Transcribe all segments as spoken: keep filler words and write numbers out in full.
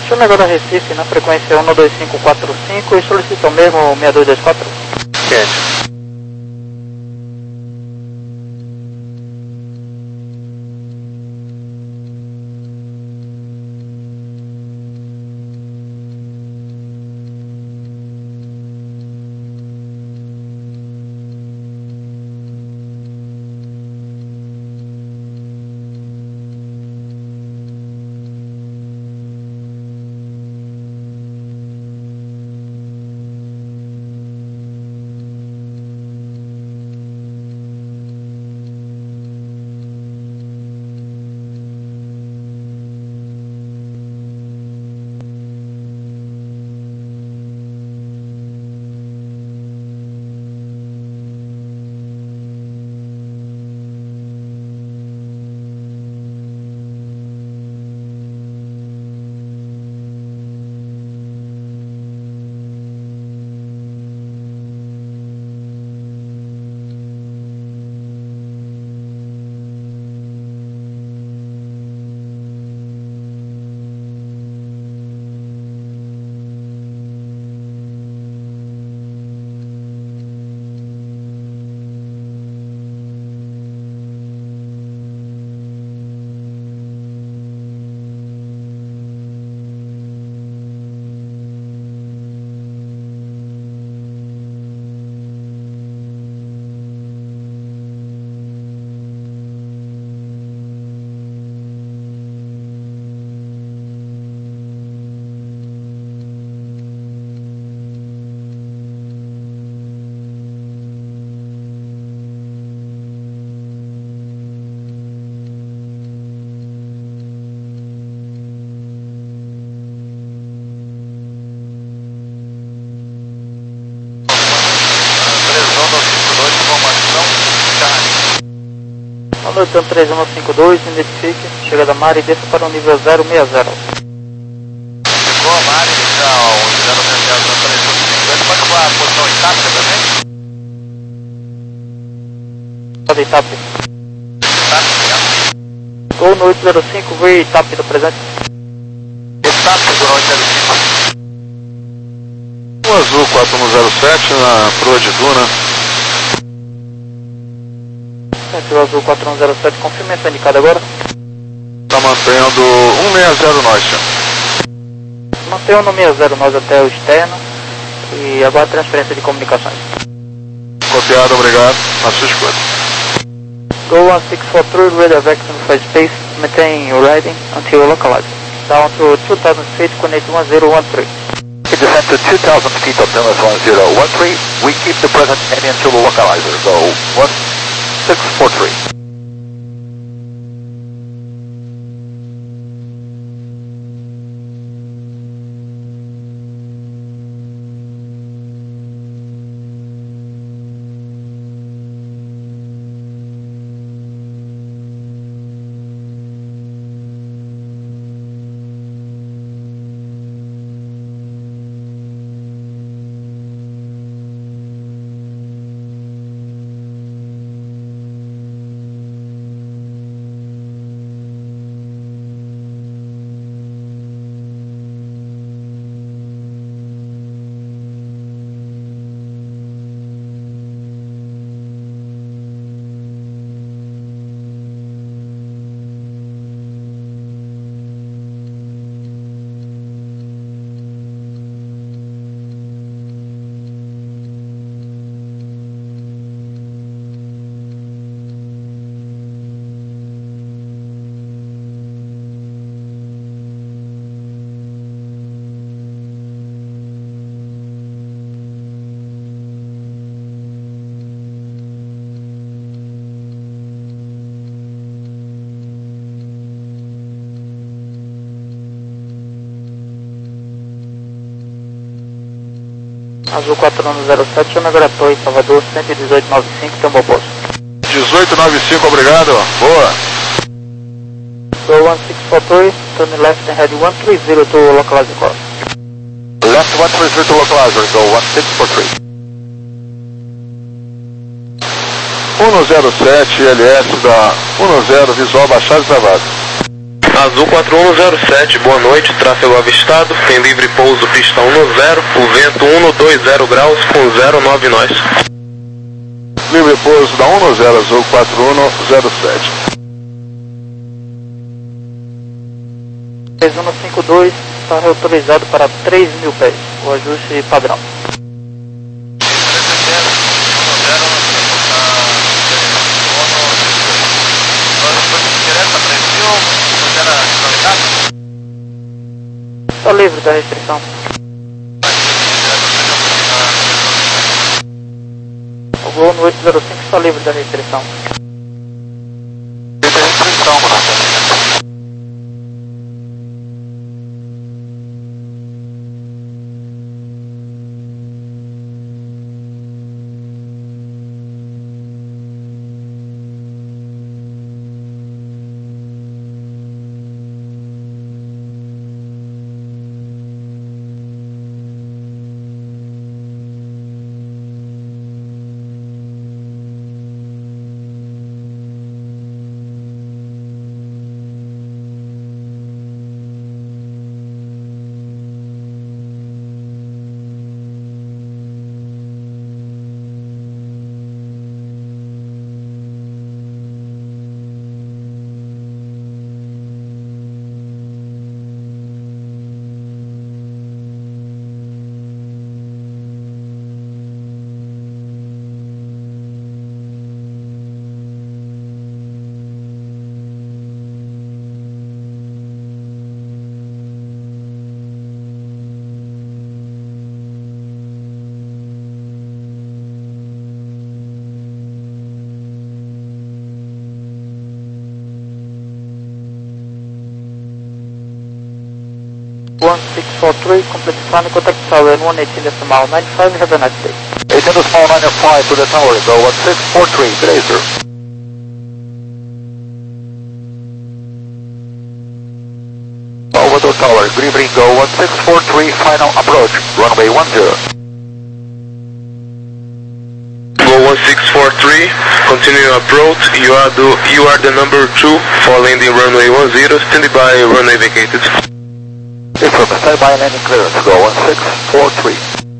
Chame agora Recife na frequência um dois cinco quatro cinco e solicita o mesmo seis dois dois quatro. Quente. Boa noite, três um cinco dois, identifique, chega da Mari e desça para o nível zero seis zero. Chegou a Mari, já o zero seis zero três um cinco dois, pode falar a posição estática também? Pode ir, TAP. Estática, Gol no oito zero cinco, V e TAP do presente. estática do oito zero cinco. O azul quatro um zero sete na proa de Duna. Centro azul quatro um zero sete, confirma essa indicada agora. Está mantendo um seis zero nós, senhor. Mantenha o no seis zero nós até o externo e agora transferência de comunicações. Copiado, obrigado. Na sua escuta. Go one six four three, radar vector for space, maintain your riding until localized. Down to two thousand feet, connect one zero one three. Descend to two thousand feet of Dallas one zero one three. We keep the present heading until the localizer. Go one six four three. Azul quatro um zero sete, chama agora Torre, Salvador, cento e dezoito noventa e cinco, tem um bom posto. dezoito noventa e cinco, obrigado. Boa. Go one six four three, turn left and head one three zero to localize the course. Left one three zero to localizer. Go one six four three. um zero sete, L S da um zero, visual baixado e travado. Azul quatro um zero sete, boa noite, tráfego avistado, tem livre pouso, pista um no zero, o vento um no dois zero graus com zero nove nós. Livre pouso da um no zero, Azul quatro um zero sete. três um cinco dois, está reautorizado para três mil pés, o ajuste padrão. Está livre da restrição. O voo no oito zero cinco está livre da restrição. Livre da restrição, mano. one six four three, complete final contact tower and one eighteen decimal nine five, have a nice day. eighteen decimal nine five to the tower, go one six four three, Blazer. Over to tower, green green, go one six four three, final approach, runway one zero. Go one six four three, continue approach, you are the, you are the number two for landing runway one zero, standing by, runway vacated. Affirm, stand by landing clearance, go one six four three.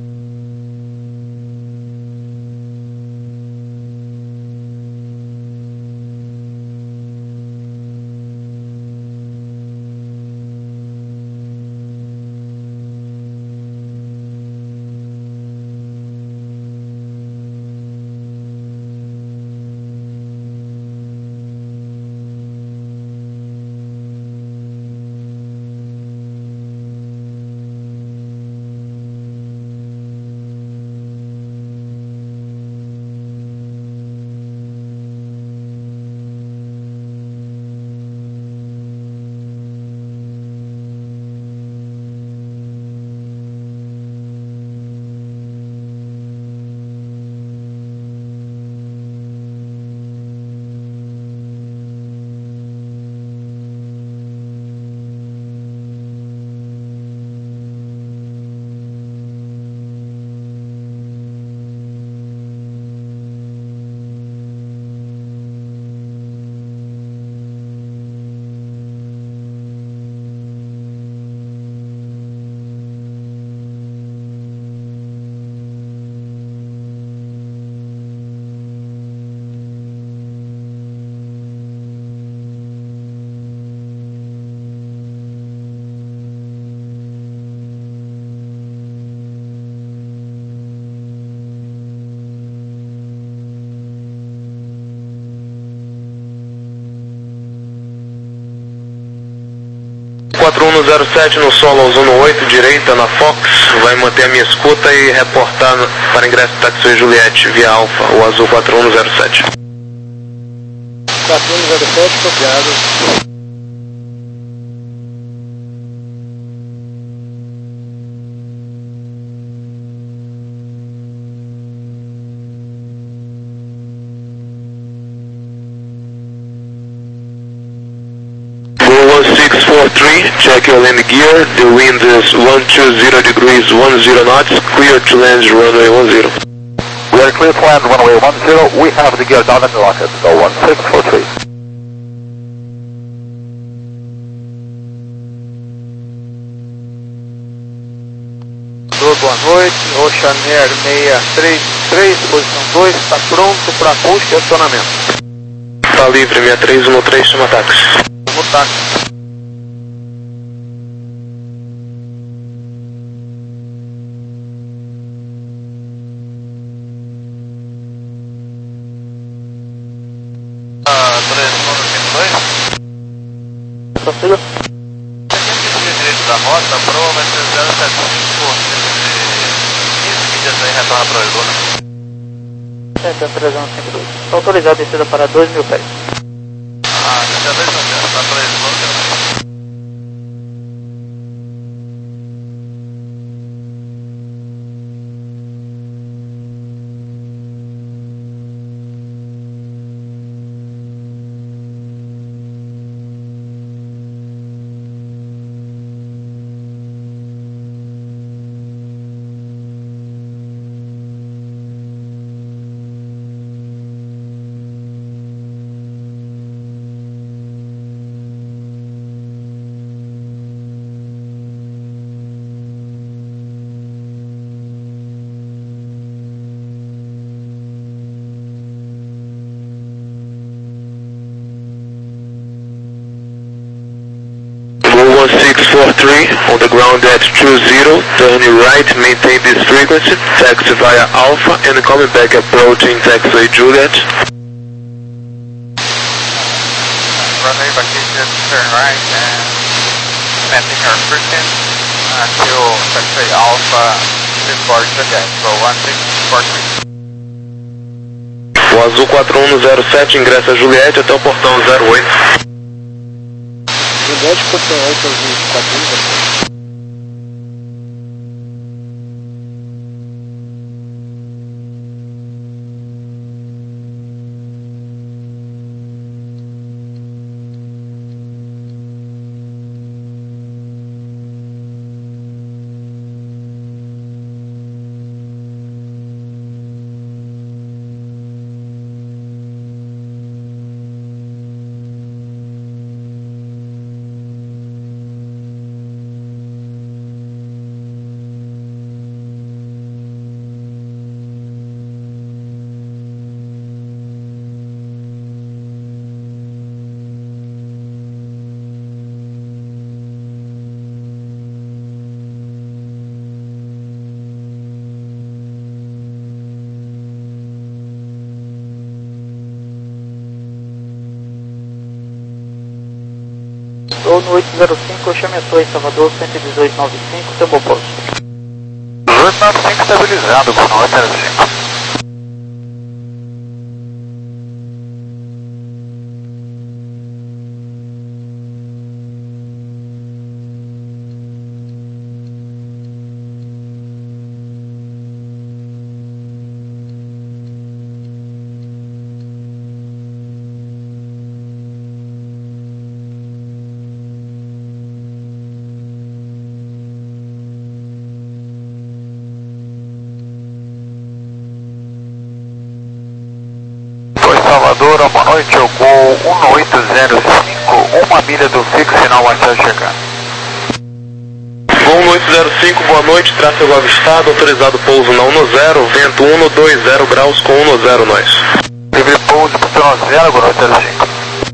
quatro um zero sete no solo zona oito, direita na Fox, vai manter a minha escuta e reportar para ingresso do taxi Juliette via Alfa, o azul quatro um zero sete. quatro um zero sete, copiado. one six four three, check your landing gear, the wind is one two zero degrees one zero knots, clear to land runway one zero. We are clear to land runway one zero, we have the gear down and rocket, go one six four three. Salvador, boa noite. Oceanair seis três três, posição dois, está pronto para busca e acionamento. Tá livre, seis três um três, chama táxi. Como táxi. Ah, três um cinco dois. Essa fila. Direito da rota, prova vai ser zero sete cinco, quinze milhas aí, retorna para Arizona. Delta três um cinco dois. Está autorizado a descida para dois mil pés. Ah, já dois não, tá para Arizona. one six four three, on the ground at two zero, turn right, maintain this frequency, taxi via Alpha, and coming back approaching taxiway Juliet. Runway vacation, turn right, and maintain our frequency until taxiway Alpha, before Juliet, so one six four three. O Azul quatro um zero sete ingressa a Juliette até o portão zero oito. Juliette, portão oito, Azul quatro um zero sete. Estou no oito zero cinco, chame a sua em Salvador, cento e dezoito noventa e cinco, seu bom posto. dezoito noventa e cinco estabilizado, com oito zero cinco. Salvador, boa noite, eu vou um oito zero cinco, uma milha do fixo, sinal WhatsApp chegando. Voo um oito zero cinco, boa noite, tráfego avistado, autorizado pouso na um zero, vento um dois zero graus com um zero nós. Livre pouso para um zero, boa noite, zero cinco.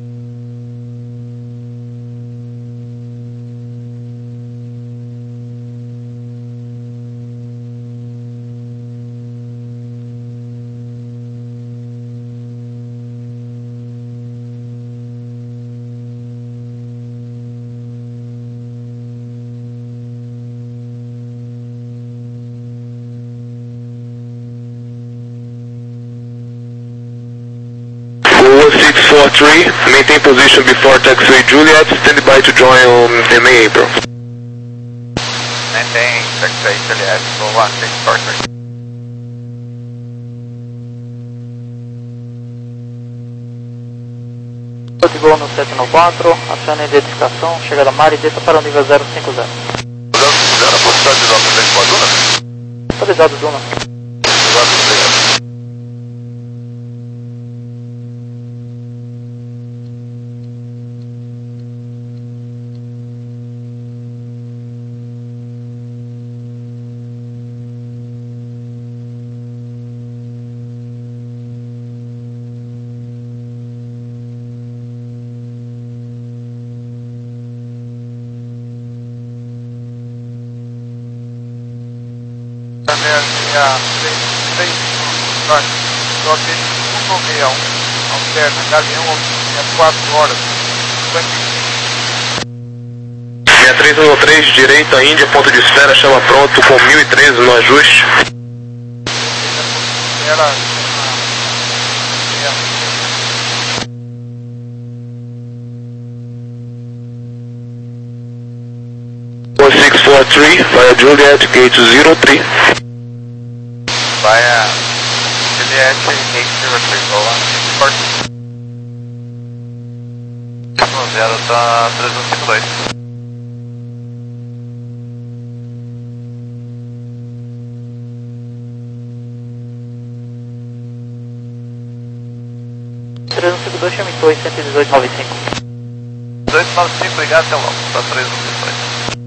six four three, maintain position before taxiway Juliet, stand by to join M A April. Maintain taxiway Juliet, so one six four three. De voo no sete nove quatro, acione a identificação, chega da mar e desça para o nível zero cinco zero. zero, possibilidade de nota três com a Duna? Autorizado, Duna. Obrigado. Chanel seis três três, J T um nove seis um, alterna Galeão, quatro horas, cinquenta e cinco. sessenta e três um três, direita, Índia, ponto de espera, chama pronto com mil e treze no ajuste. Era one six four three, via Juliet, gate zero three. Via Juliet, gate zero three, go on. No zero, tá três um cinco dois. três um cinco dois, chame torre cento e dezoito nove cinco. dois nove cinco, obrigado, até logo. Tá três um cinco dois.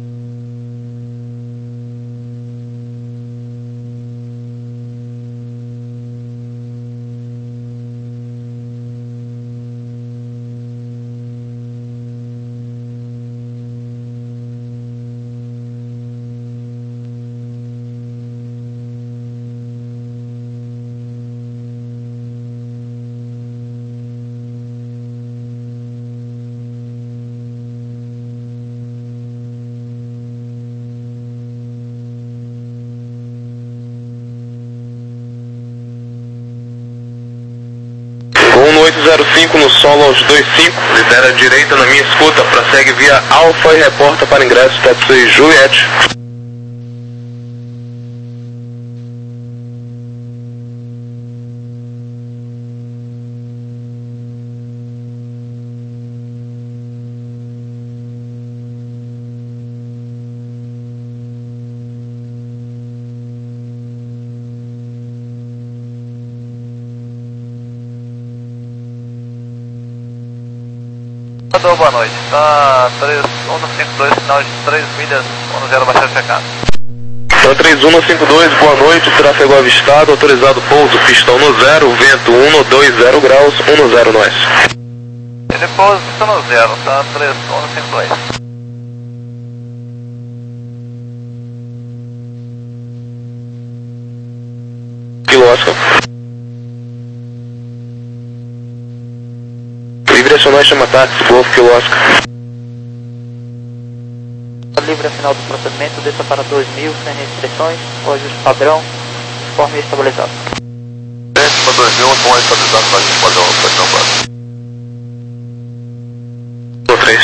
um oito zero cinco no solo aos dois cinco, lidera a direita na minha escuta, prossegue via Alfa e reporta para ingresso taxi Juliette. Boa noite, tá três um cinco dois, sinal de três milhas, um zero baixar checado. Tá três um cinco dois, boa noite, tráfego avistado, autorizado pouso, pistão no zero, vento um dois zero graus, um no zero nós. Ele pouso, pistão no zero, tá três um cinco dois. Kilo Oscar. Livre acionar e chama táxi, Golf Kilo Oscar. Livre a final do procedimento, desça para dois mil, sem restrições, o ajuste padrão, conforme estabilizado. Desce para dois mil, com estabilizado para ajuste padrão, padrão básico. três.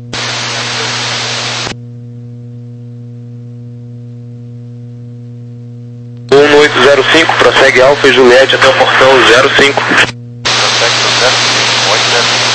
um oito zero cinco, prossegue Alfa e Juliette até o portão zero cinco. Prossegue do zero cinco, oito zero cinco.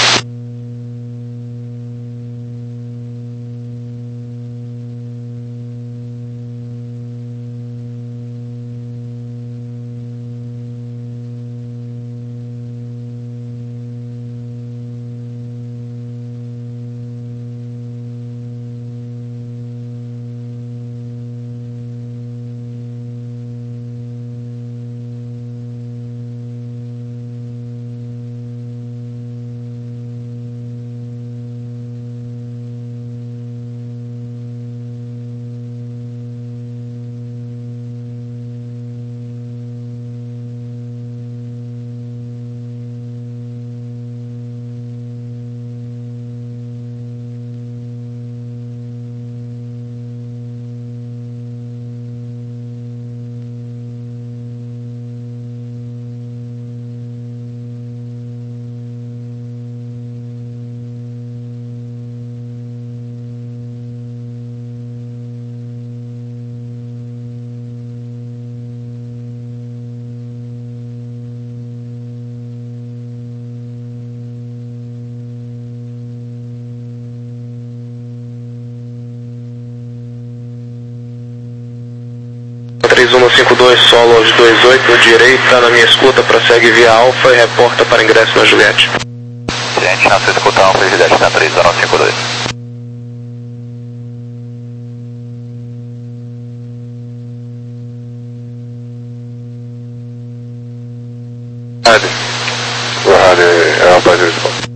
três um cinco dois, solo aos dois oito, direita na minha escuta, prossegue via Alfa e reporta para ingresso na Juliette. Gente, na sua escuta Alfa e Juliette na três um cinco dois. Rádio. O rádio é a base de resposta.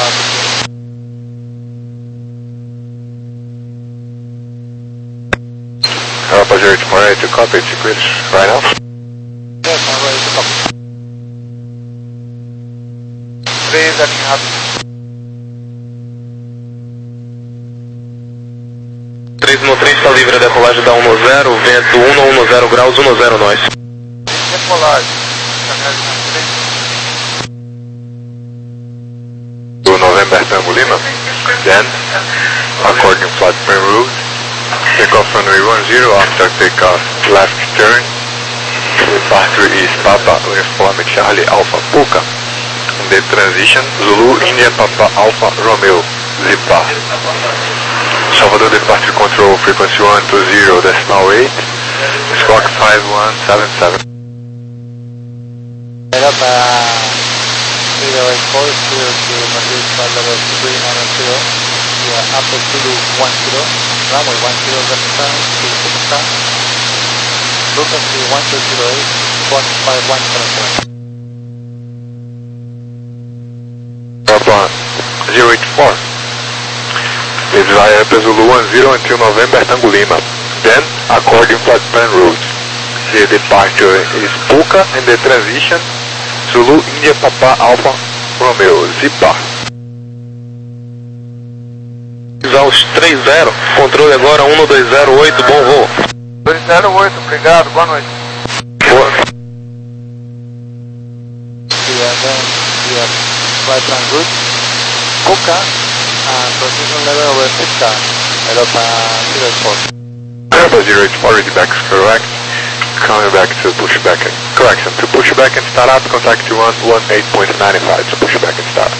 Alpha zero eight four, ready to copy, it's clear right now. Yes, I'm ready to copy. três alinhado. três um três está livre a decolagem da um zero, vento um a um graus, um zero nós. Decolagem. Do November Tango Lima, then, according to flight plan route, take off runway one zero after takeoff left turn, departure is Papa Uniform Charlie Alpha Puka, and the transition Zulu India Papa Alpha Romeo Zipa. Salvador departure control frequency one two zero decimal eight, squawk five one seven seven. Era para zero eight four, zero to Madrid flight level three nine zero, yeah, Apple Zulu one zero, runway one zero left turn, to Puka, frequency one two zero eight, squawk five one seven seven. Papa zero eight four. Is via Zulu one zero until November Tango Lima. Then, according flight plan route, the departure is Puka and the transition Zulu India Papa Alpha Romeo Zipa. Aos três zero, controle agora um dois zero oito, bom voo. dois zero oito, obrigado, boa noite. Boa. Yeah, then, yeah, flight plan route, Puka, and position level over Puka, Europa zero eight four. Alpha zero eight four, ready back is correct. Coming back to pushback. Correction, to pushback and start up, contact one one eight point nine five, so pushback and start.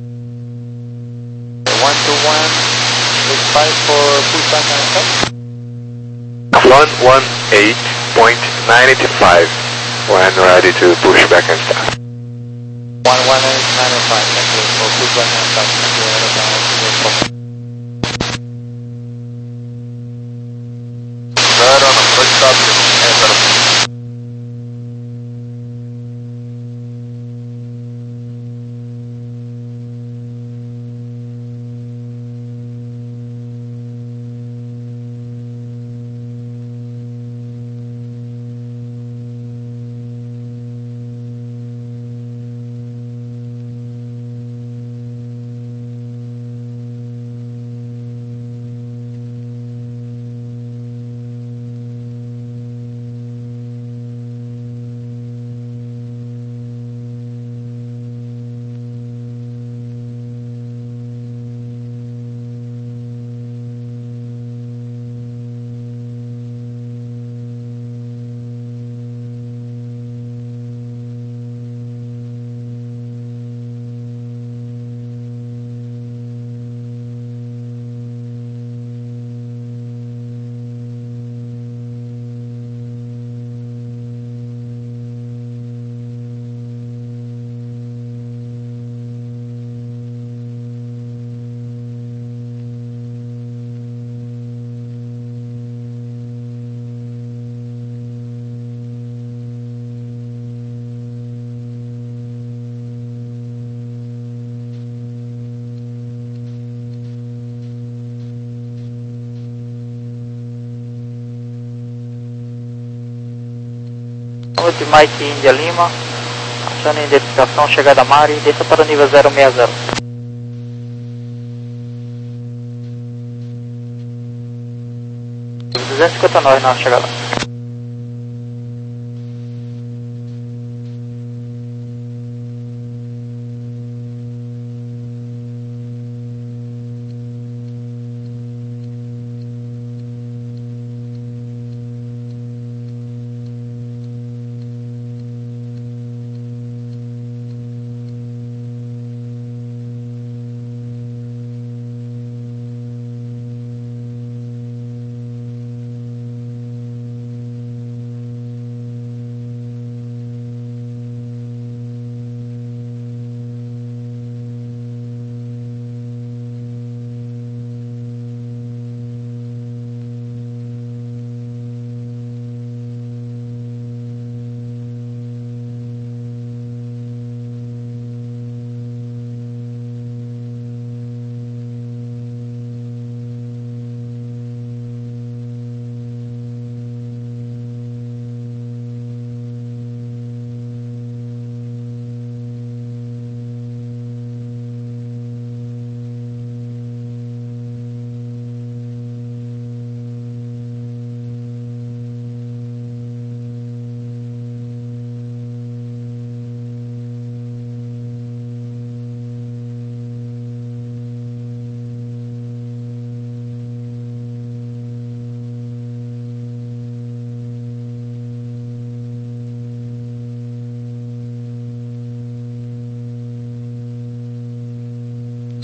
one two one, eight five for pushback and start. one one eight point nine five, when ready to pushback and start. one one eight nine five, thank you for pushback and start. Thank you, Europa zero eight four. Zero, no, approach stop, zero. Noite, Mike India Lima, achando a identificação, chegada a Mari, desça para o nível zero seis zero. duzentos e cinquenta nós na chegada.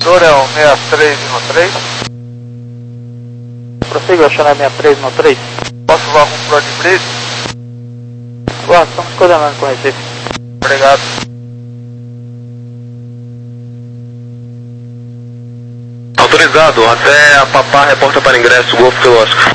localizador é o seis três um três. Prossiga, Oceané seis três um três. Posso voar com Pro de Breeze? Agora estamos coordenando com o Recife. Obrigado. Autorizado, até a Papá reporta para ingresso, Golfo Kilo Oscar.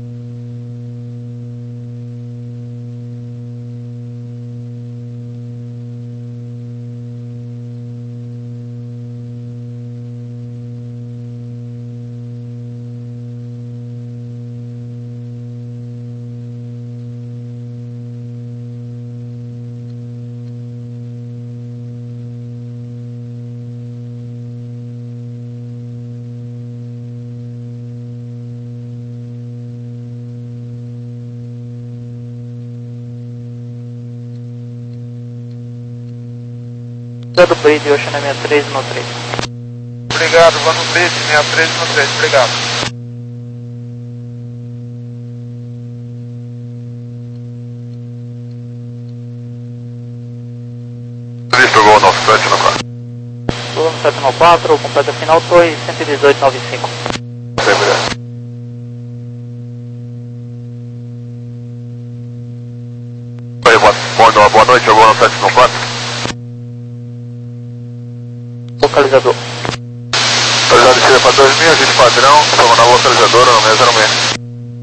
Do Bride, Oceané seis três um três. Obrigado, vou no Bride seis três um três, obrigado. Visto, Gol nove sete no quatro. Gol sete nove quatro, completa final, torre cento e dezoito noventa e cinco. Obrigado. Oi, boa, boa noite, Gol nove sete no quatro. Localizador. Autorizado de Chile para dois mil, gente padrão, estamos na localizadora no seis zero seis.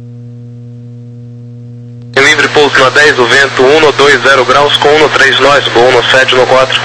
Em livre pouso na dez, o vento um dois zero graus com um três nós, Gol um sete no quatro.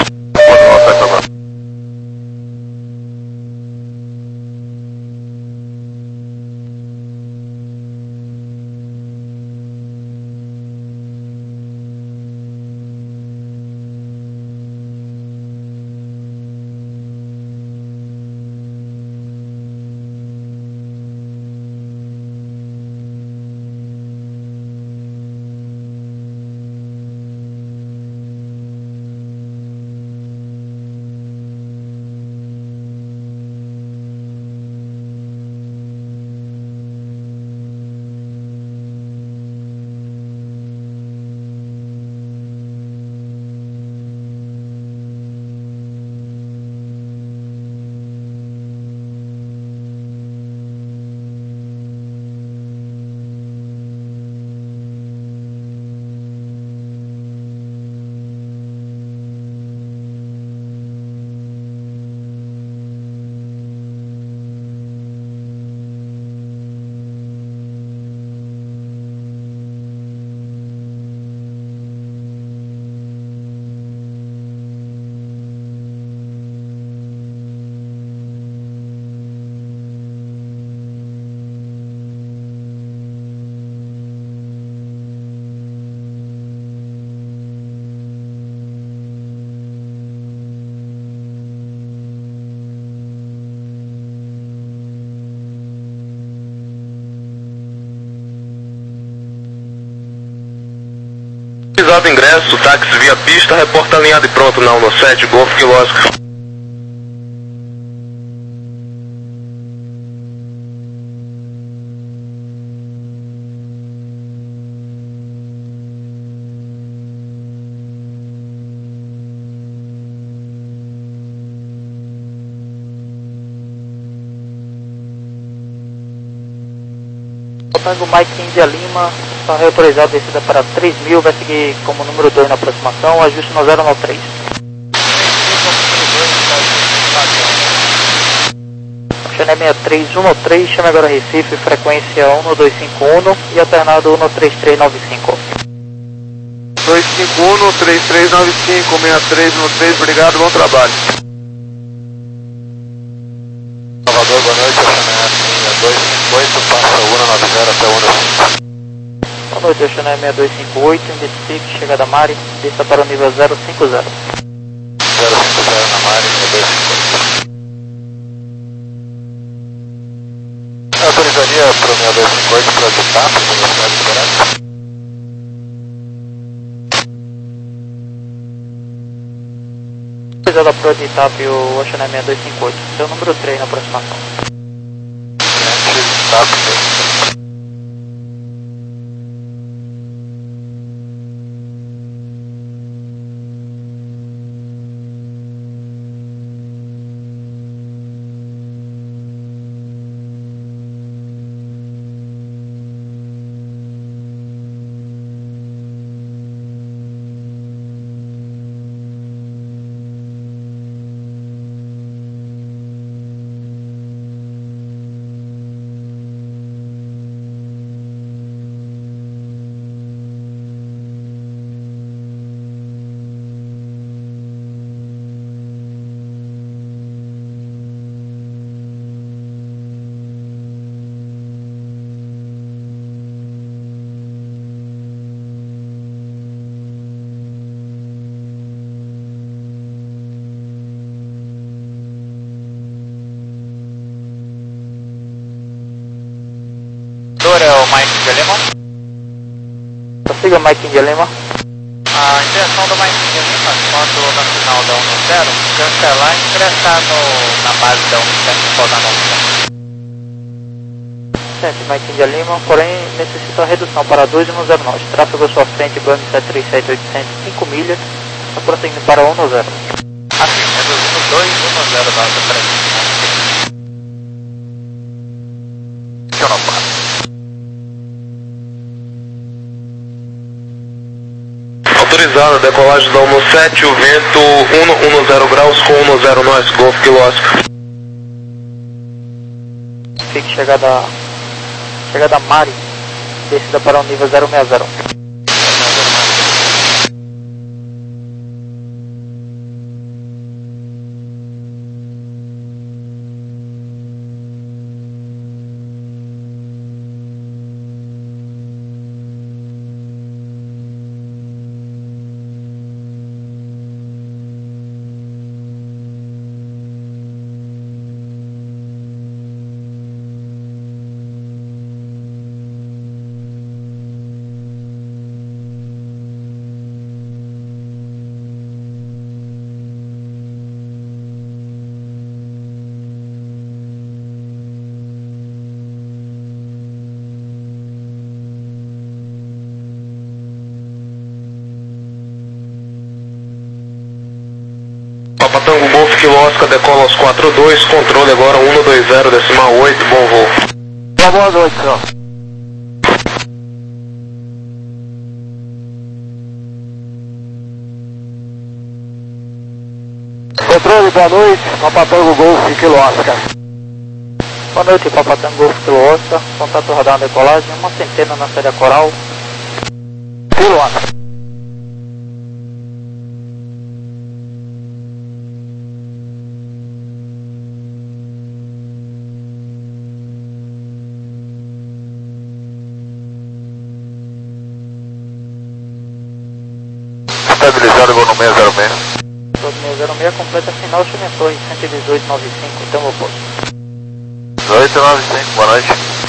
Autorizado ingresso, táxi via pista, reporta alinhado e pronto na um sete, Golfo Kilo Oscar. Tango Mike India Lima, está reautorizado descida para três mil, vai seguir como número dois na aproximação, ajuste no zero nove três. Oceané seis três um três, chame agora Recife, frequência um dois cinco um e alternado um três três nove cinco. dois cinco um, três três nove cinco, seis três um três, obrigado, bom trabalho. Salvador, boa noite, Oceané dois cinco oito, passa o um nove zero até o um cinco. Boa noite, Oceané seis dois cinco oito, identifique, chegada Mari, desça para o nível zero cinco zero. zero cinco zero na Mari, seis dois cinco oito. Eu autorizaria para o seis dois cinco oito para aditar, para a velocidade liberada? Autorizada para o editar o Oceané seis dois cinco oito, seu número três na aproximação. Tá, perfeito. Mike India Lima. A intenção do Mike India Lima, quando na final da um no zero, cancelar e ingressar no, na base da um no sete, podando um no sete. Sente, Mike India Lima, porém necessita redução para dois e um zero nove. Tráfego à sua frente, Boeing sete três sete oitocentos, cinco milhas, está prosseguindo para um no zero. Assim, reduzindo dois e um no zero da alta frente. Que eu não paro. Autorizada, decolagem da um no sete, o vento um no zero graus com um no zero nós, Golf Kilo Oscar. Fique chegada, chegada Mari, descida para o nível zero seis zero. Papa Tango Golf Kilo Oscar decola aos quatro dois, controle agora um no dois zero, decimal oito, bom voo. Boa noite, senhor. Controle, boa noite, Papa Tango Golf Kilo Oscar. Boa noite, Papa Tango Golf Kilo Oscar, contato radar na decolagem, uma centena na série coral. Kilo Oscar. Estabilizado, vou no seis zero seis. seis zero seis, completa final, Chimentor, cento e dezoito noventa e cinco, tamo posto. dezoito noventa e cinco, boa noite.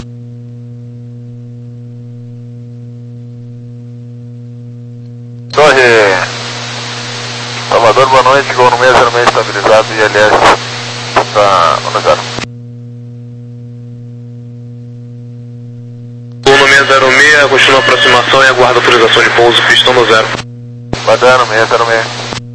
Torre Salvador, boa noite, gol no seis zero seis estabilizado e L S está no zero. Gol no seis zero seis, continua a aproximação e aguarda autorização de pouso, pistão no zero. Badano, seis zero seis.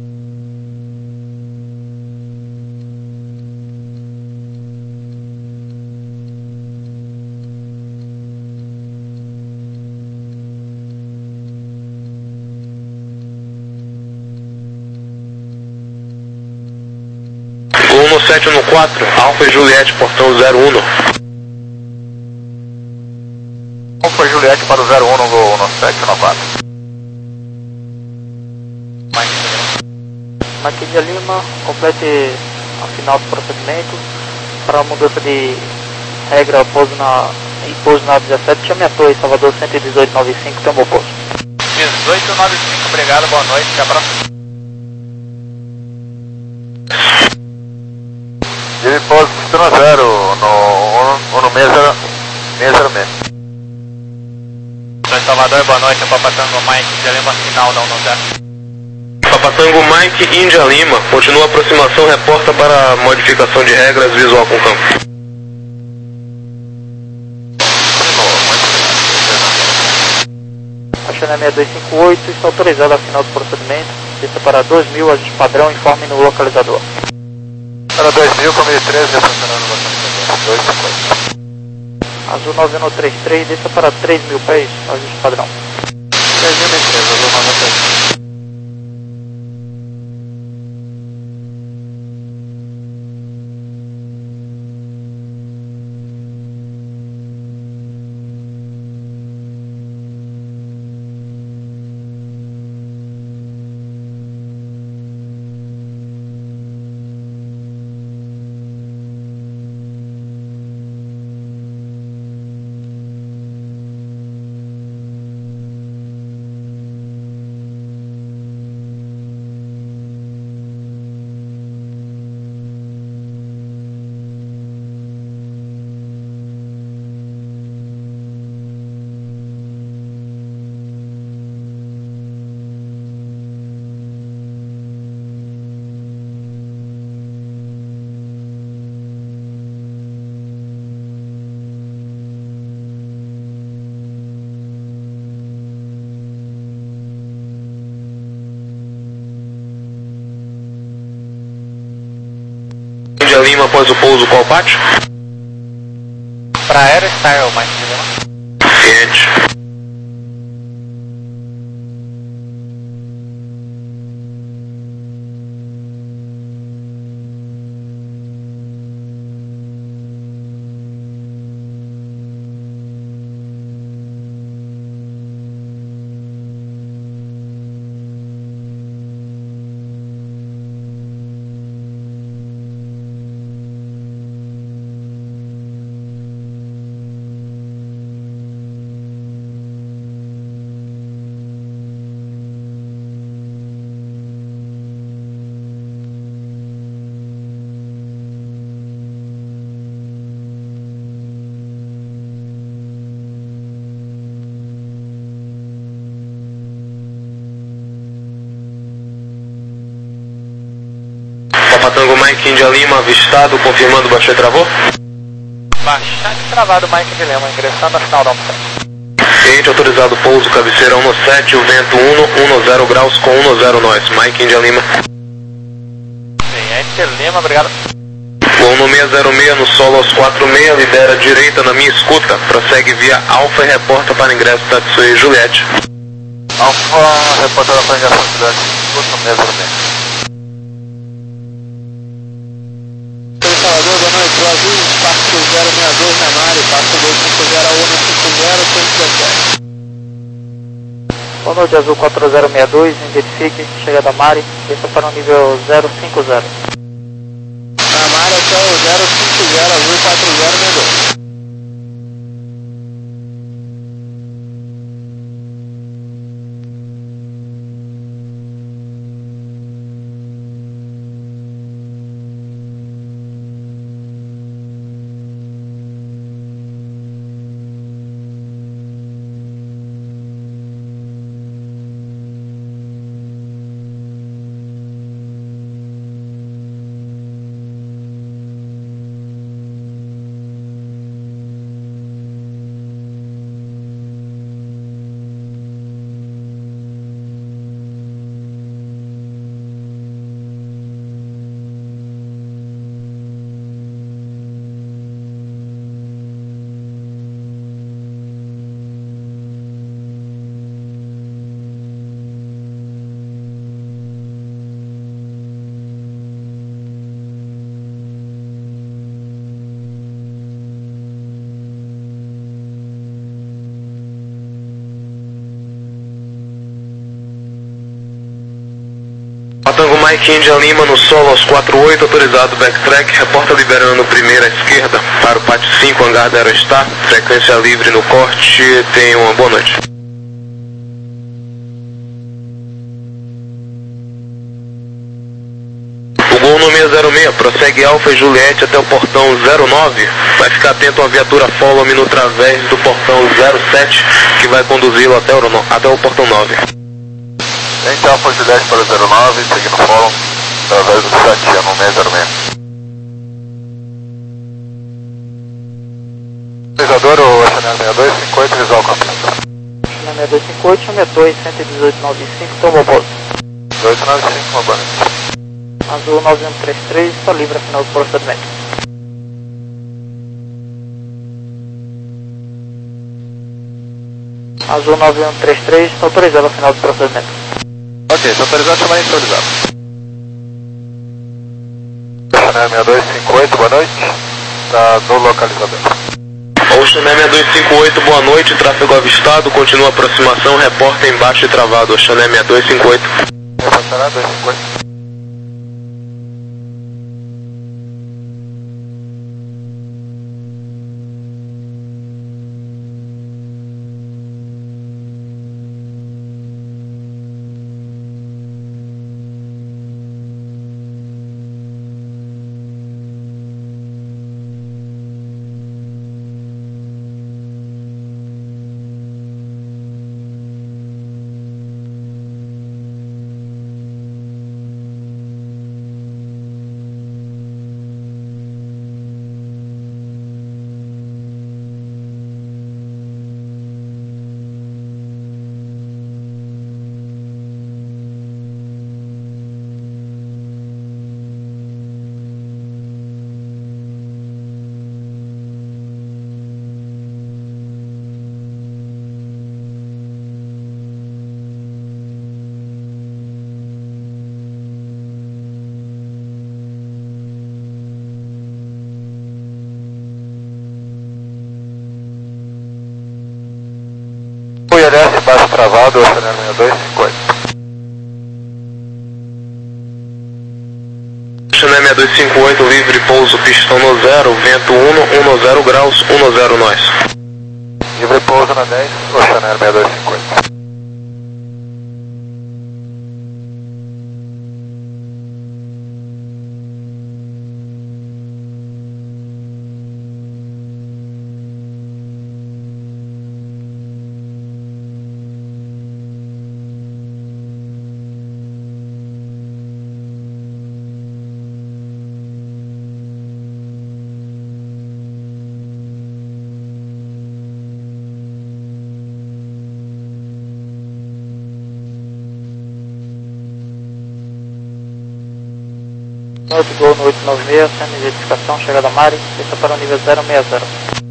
Gol no sete no quatro, Alfa e Juliette, portão zero um. Como foi Juliette para o zero um no gol no sete no quatro? Maquinha Lima, complete a final do procedimento para a mudança de regra pouso na, e pouso na dezessete, chame a torre Salvador cento e dezoito noventa e cinco, tamo posto. dezoito noventa e cinco, obrigado, boa noite, até a próxima. Ele pouso pistão zero no, no seis zero seis. Oi, Salvador, boa noite, é o Papa Tango Mike, já lembra a final da um no zero. Papa Tango Mike India Lima, continua a aproximação, reporta para modificação de regras visual com campo. A China seis dois cinco oito está autorizada a final do procedimento, desça para dois mil, ajuste padrão, informe no localizador. Para dois mil, com mil e treze, representando o bastante dois cinco oito. Azul nove um três três, desça para três mil pés, ajuste padrão. três mil e treze, Azul nove um três três. Índia Lima após o pouso, qual pátio? Para Aerostyle, Mike India Lima. Ciente. Papa Tango Mike India Lima avistado, confirmando baixou e travou? Baixado e travado, Mike India Lima, ingressando na final da almoçada. Ciente, autorizado pouso, cabeceira um no sete, o vento um, um no zero graus com um no zero nós. Mike India Lima. Ciente Lima, obrigado. Voo no seis zero seis no solo aos quatro seis, lidera a direita na minha escuta, prossegue via Alfa e reporta para ingresso Tatsui Juliette. Alfa, reportando para ingresso Juliette, escuta no seis zero seis. Salvador, boa noite, Brasil, espaço zero seis dois na Mari, espaço dois cinco zero um cinco zero, cento e dezessete. Boa noite, Azul quatro zero seis dois, identifique, chega da Mari, desça para o nível zero cinco zero. Na Mari até o zero cinco zero, Azul quatro zero seis dois. Tango Mike India Lima no solo aos quatro oito, autorizado backtrack, reporta liberando primeira à esquerda para o pátio cinco, hangar da Aerostar, frequência livre no corte, tenha uma boa noite. O Gol no seis zero seis, prossegue Alfa e Juliette até o portão zero nove, vai ficar atento a viatura follow-me no través do portão zero sete, que vai conduzi-lo até, até o portão nove. Gente Alfa Juliette para o zero nove, seguindo o fórum, através do sete, no seis zero seis. Utilizador, o Chanel seis dois cinco oito, visual completo. Chanel seis dois cinco oito, Chanel dois, cento e dezoito, nove cinco, tomou pouso. dois nove cinco, uma boa noite. Azul nove um três três, está livre a final do procedimento. Azul nove um três três, está autorizado a final do procedimento. Ok, está autorizado, chamar autorizado. Chanel seis dois cinco oito, boa noite. Está no localizador. Ocean seis dois cinco oito, boa noite, tráfego avistado, continua a aproximação, reporta embaixo e travado, Ocean seis dois cinco oito. Reportará dois cinco oito. travado, Oceaneiro sessenta e dois cinquenta. Oceaneiro sessenta e dois cinquenta e oito, livre pouso, pistão no zero, vento um, dez graus, dez nós. Livre pouso na dez, Oceaneiro sessenta e dois cinquenta. Norte Gol no oito nove seis, sem identificação, chegada Mari, desça para o nível zero seis zero.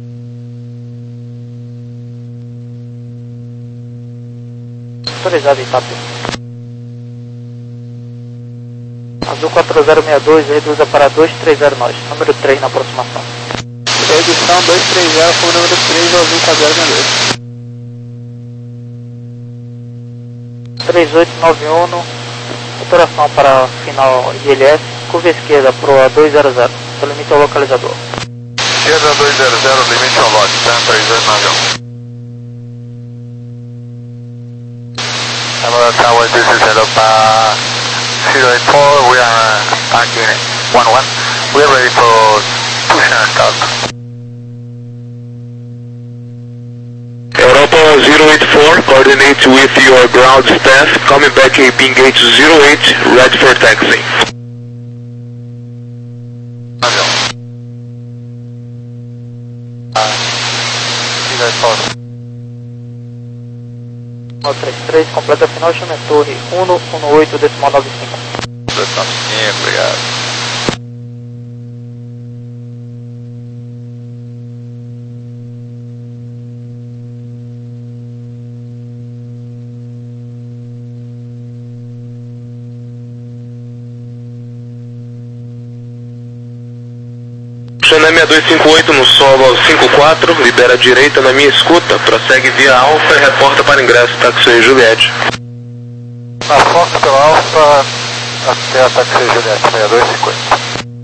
Autorizado Itapi. Azul quatro zero seis dois, reduza para dois três zero nós, número três na aproximação. Redução dois três zero, foi o número três, Azul quatro zero seis dois. três oito nove um, alteração para final I L S, curva esquerda pro A dois zero zero, seu limite ao localizador. Esquerda dois zero zero, limite ao lote, tá? três dois nove um. Hello, Tower, this is Hello, uh, zero eight four, we are parking one one. We are ready for push and start. Europa zero eight four, coordinate with your ground staff, coming back A P gate zero eight, ready for taxi. Avião. Ah, zero eight four. um três três, completa final, chama torre um um oito, decimal nove cinco. dois nove cinco, obrigado. Oceaneiro sessenta e dois cinquenta e oito no solo cinco quatro, libera a direita na minha escuta, prossegue via Alfa e reporta para ingresso táxi Juliette. Na Fox pela Alfa até a táxi Juliette sessenta e dois cinquenta.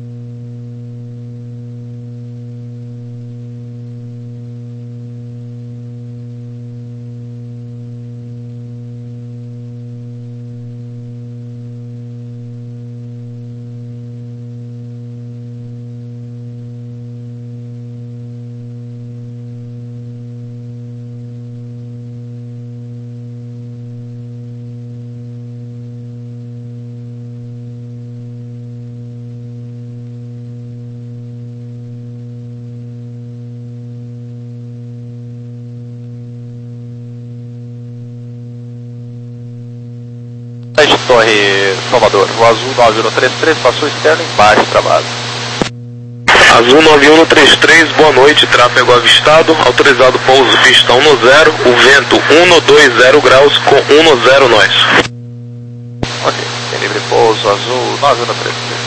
De Torre Salvador, o azul nove um três três passou externo embaixo, travado. Azul nove um três três, boa noite, tráfego avistado, autorizado pouso pistão no zero, o vento um dois zero graus com um zero nós. Ok, tem livre pouso, azul nove um três três.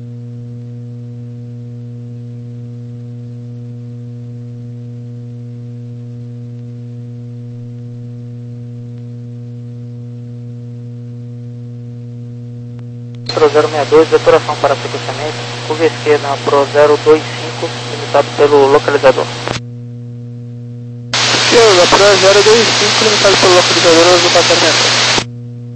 zero seis dois, detonação para sequenciamento, curva esquerda pro zero dois cinco, limitado pelo localizador. Esquerda pro zero dois cinco, limitado pelo localizador, Azul quatro zero seis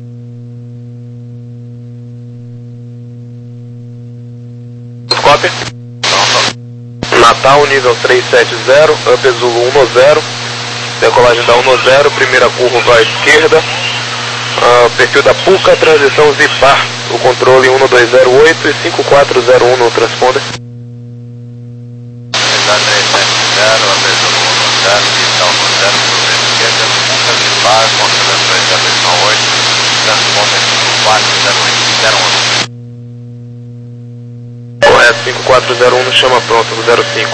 dois. Copy. Natal, nível três sete zero, up Zulu um zero, decolagem da um zero, primeira curva à esquerda, uh, perfil da Puca, transição Zipar, o controle um dois zero oito e cinco quatro zero um no transponder. três sete zero, up Zulu um zero, digital um zero, curva esquerda, Puca Zipar, controle dois zero oito, transponder cinco quatro zero zero um. Correto, cinco quatro zero um no chama pronto, no zero cinco.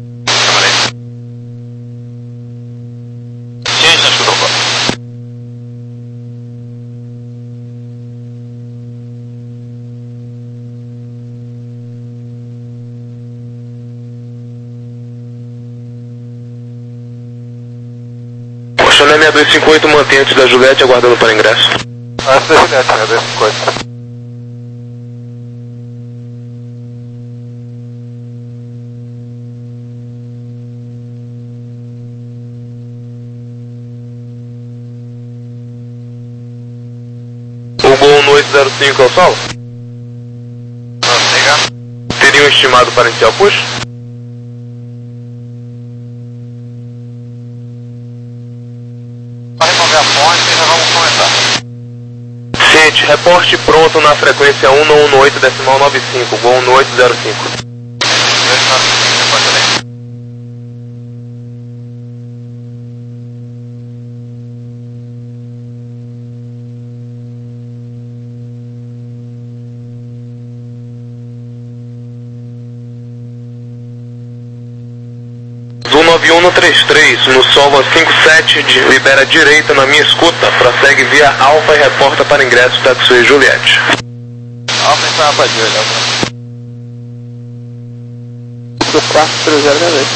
Ciência na escuta, opa. Oceaneiro sessenta e dois cinco oito mantém antes da Juliette, aguardando para ingresso. Antes da Juliette, seis dois cinco oito. O Gol noite zero cinco é o solo? Não, siga. Teria um estimado para iniciar o push? Para remover a ponte e já vamos começar. Ciente, reporte pronto na frequência um um oito decimal nove cinco, Gol noite zero cinco. dois nove cinco, reporte ali. Zul nove um no trinta e três, no Solva cinco sete, de, libera direita na minha escuta, prossegue via Alfa e reporta para ingresso Taxi Juliette. Alfa está para de olho, Alfa. Do quatro zero dois.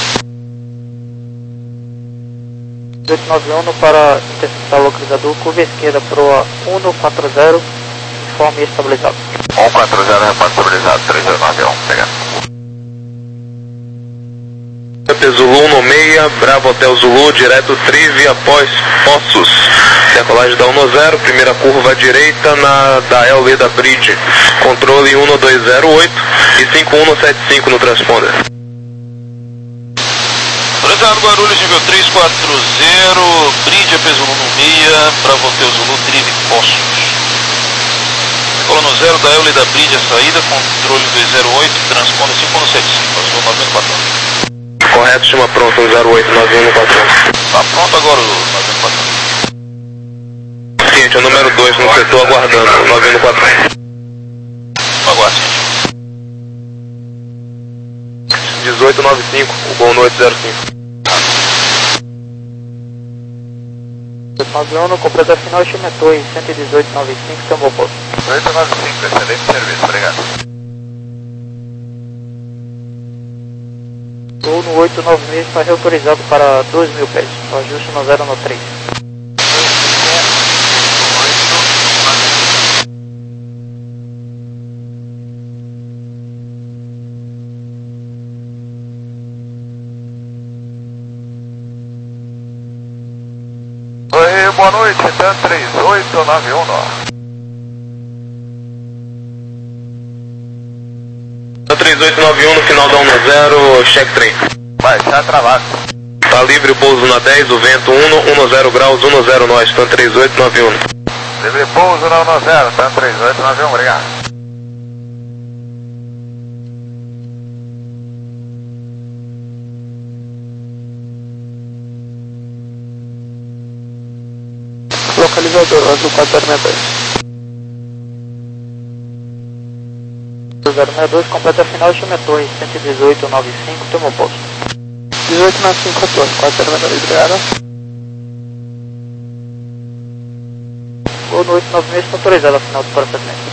oito nove um para interceptar o localizador, curva esquerda para o um quatro zero, informe estabilizado. um quatro zero, reporte estabilizado, três dois nove um, pegando. Zulu no meia, Bravo Hotel Zulu, direto Trive após Poços. Decolagem da um zero, primeira curva à direita na da L da Bridge. Controle um dois zero oito e cinco um sete cinco no transponder. Autorizado Guarulhos, nível três quatro zero, Bridge P Zulu no meia, Bravo Hotel Zulu, Trive Poços. Decola no zero da L da Bridge a saída, controle dois zero oito, transponder cinco um sete cinco, Azul nove um quatro um. Correto, chama pronto, um zero oito nove um quatro um. Tá pronto agora o nove um quatro um. Ciente, é o número dois no setor aguardando, nove um quatro um. Aguarde. dezoito nove cinco, o Gol noite zero cinco. oito nove um, completa final, Chimetou em cento e dezoito noventa e cinco, tomou posto. oito nove cinco, excelente serviço, obrigado. Gol no oito nove seis está reautorizado para dois mil pés, o ajuste no zero no três. Oi, boa noite, Dan três oito nove um. três oito nove um no final da um zero, check trem. Vai, está travado. Tá livre o pouso na dez, o vento um, zero graus, um zero nós, Tan três oito nove um. Livre pouso na um zero, Dan três oito nove um, obrigado. Localizador, Azul quatro zero seis dois. zero seis dois, completa final, Chimetou em cento e dezoito noventa e cinco, tomou posto. dezoito noventa e cinco, quatorze, quatro zero seis dois, obrigado. Gol no oito nove seis, está autorizado a final do procedimento.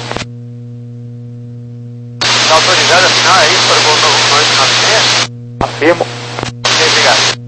Está autorizado a final, é isso para o Gol no oito nove seis? Afirmo. Ok, obrigado.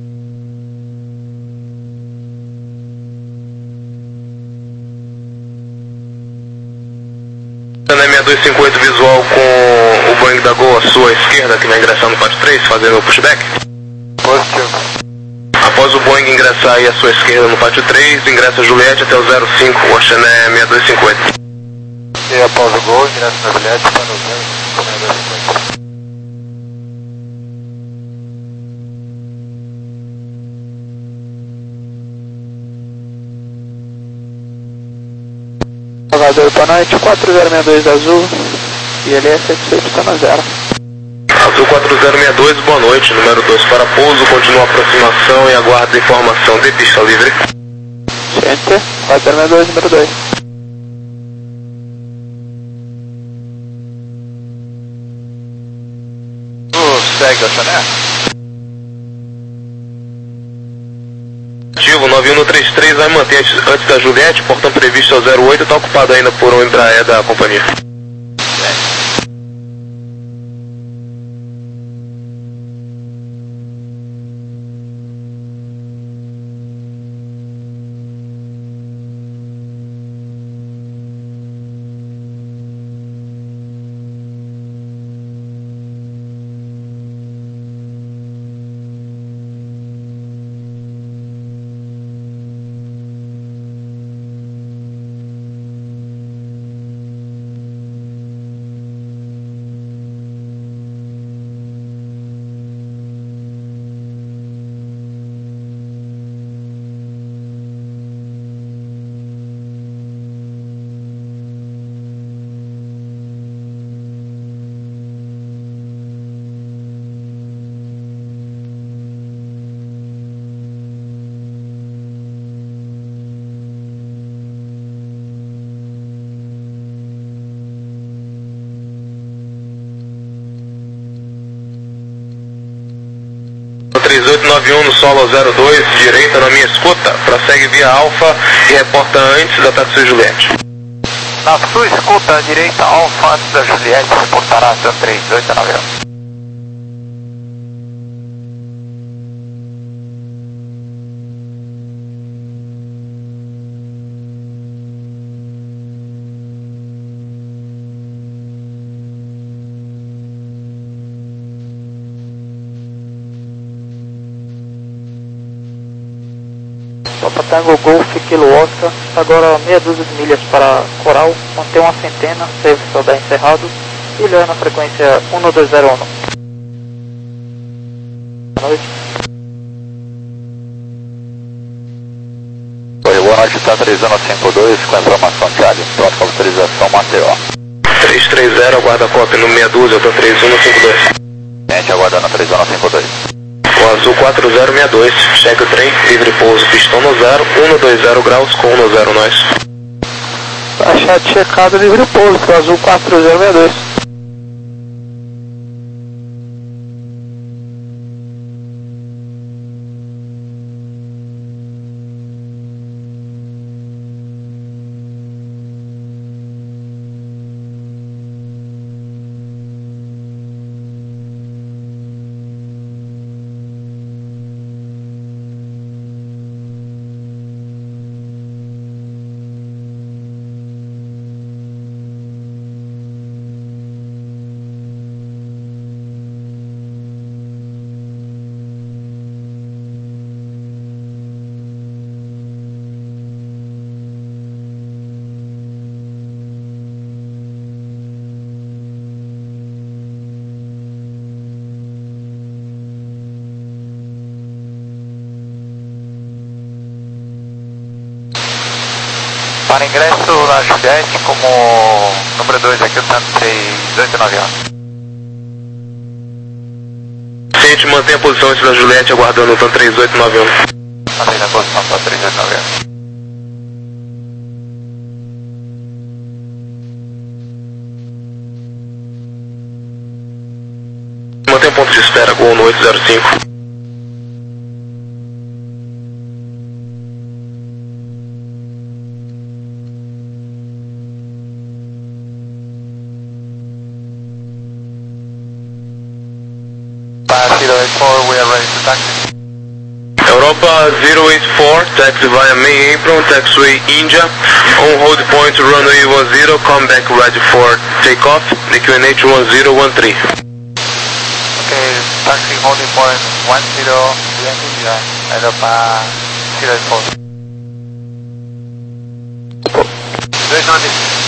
Na sessenta e dois cinquenta e oito visual com o Boeing da Gol à sua esquerda, que vai ingressar no pátio três, fazendo o pushback. Positivo. Após o Boeing ingressar aí à sua esquerda no pátio três, ingressa Juliette até o zero cinco, Oceané sessenta e dois cinquenta. E após o Gol, ingresso na Juliette para o zero cinco sessenta e dois cinquenta. Salvador, boa noite, quatro zero seis dois Azul, I L S sete seis está na zero. Azul quatro zero seis dois, boa noite, número dois para pouso, continua a aproximação e aguarda informação de pista livre. Ciente, quatro zero seis dois, número dois. Tu segue, Oceané? Ativo, nove um três três vai manter antes, antes da Juliette, portão previsto ao zero oito, está ocupado ainda por um Embraer da companhia. nove um no solo zero dois, direita na minha escuta, prossegue via Alfa e reporta antes da Taxi Juliette. Na sua escuta, direita Alfa antes da Juliette, reportará TAM três oito nove um. Papa Tango Golf Kilo Oscar, agora meia dúzia de milhas para Coral, mantém uma centena, serviço soldar encerrado, e ele é na frequência um dois zero um. Boa noite. Oi, boa noite, tá três zero cinco dois com a informação de área, próxima autorização Mateo. três três zero, aguarda cópia no meia dúzia, tá três um cinco dois. Gente, aguardando três zero cinco dois. O azul quatro zero seis dois, cheque o trem, livre pouso, pistão no zero, um dois zero graus com um zero nós. Achar checado livre pouso, o azul quatro zero seis dois. Para ingresso na Juliette, como número dois aqui, o TAM três oito nove um. Gente, mantém a posição antes da Juliette, aguardando o TAM três oito nove um. Mantém na posição para três oito nove um. Mantém ponto de espera, Gol no oito zero cinco. zero eight four, we are ready to taxi. Europa zero eight four, taxi via main apron, taxiway India, on hold point runway one zero, come back ready for takeoff, the Q N H one zero one three. Okay, taxi holding point one zero, India, Europa zero eight four. dois nove.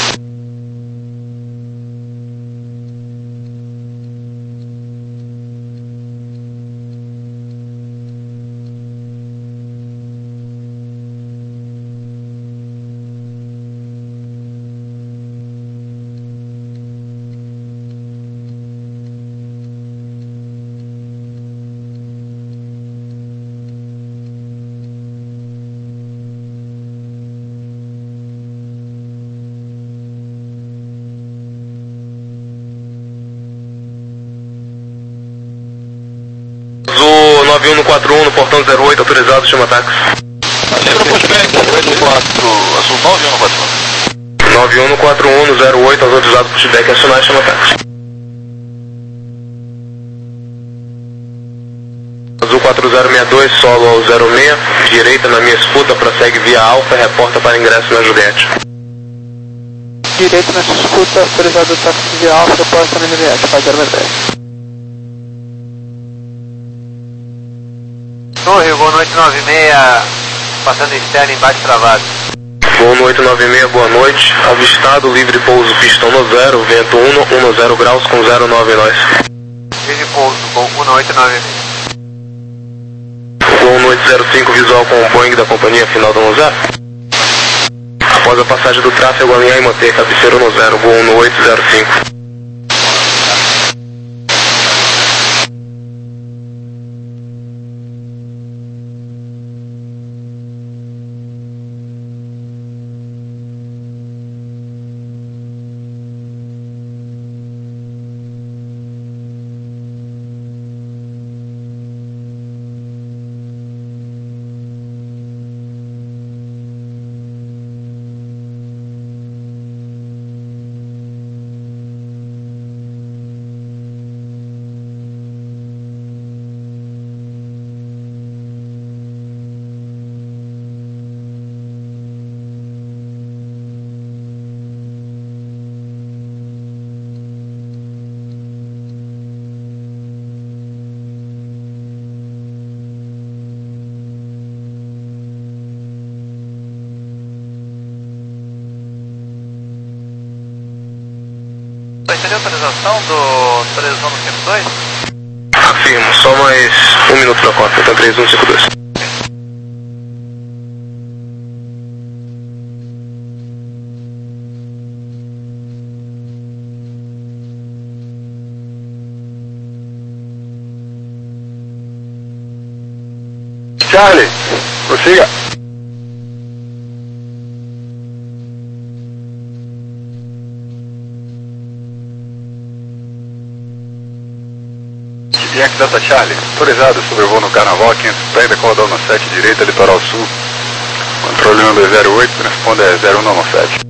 Azul nove um no quatro um no portão zero oito, autorizado, chama táxi. Lembra o pushback, oito quatro, azul nove um no quatro um. nove um no quatro um no zero oito, autorizado, pushback, acionar, chama táxi. Azul quatro zero seis dois, solo ao zero seis, direita na minha escuta, prossegue via Alfa, reporta para ingresso na Juliette. Direito nessa escuta, autorizado táxi de Alfa, reporta na Juliette, faz zero seis. Torre, boa noite nove seis, passando externo embaixo travado. Gol no oito nove seis, boa noite, avistado, livre pouso, pistão no zero, vento um, um zero graus com zero nove nós. Livre pouso, gol um oito nove seis. Gol no oito zero cinco, visual com o Boeing da companhia, final do um zero. Após a passagem do tráfego, alinhar e manter cabeceiro no zero, gol no oito zero cinco. teria autorização do três um cinco dois? Afirmo, só mais um minuto pra cota, então três um cinco dois. Charlie, prossiga. Yankee Delta Charlie, autorizado sobre o voo no Carnaval, quinhentos pés, decolador no sete, direita, litoral sul. Controle um dois zero oito, responde é zero um nove sete.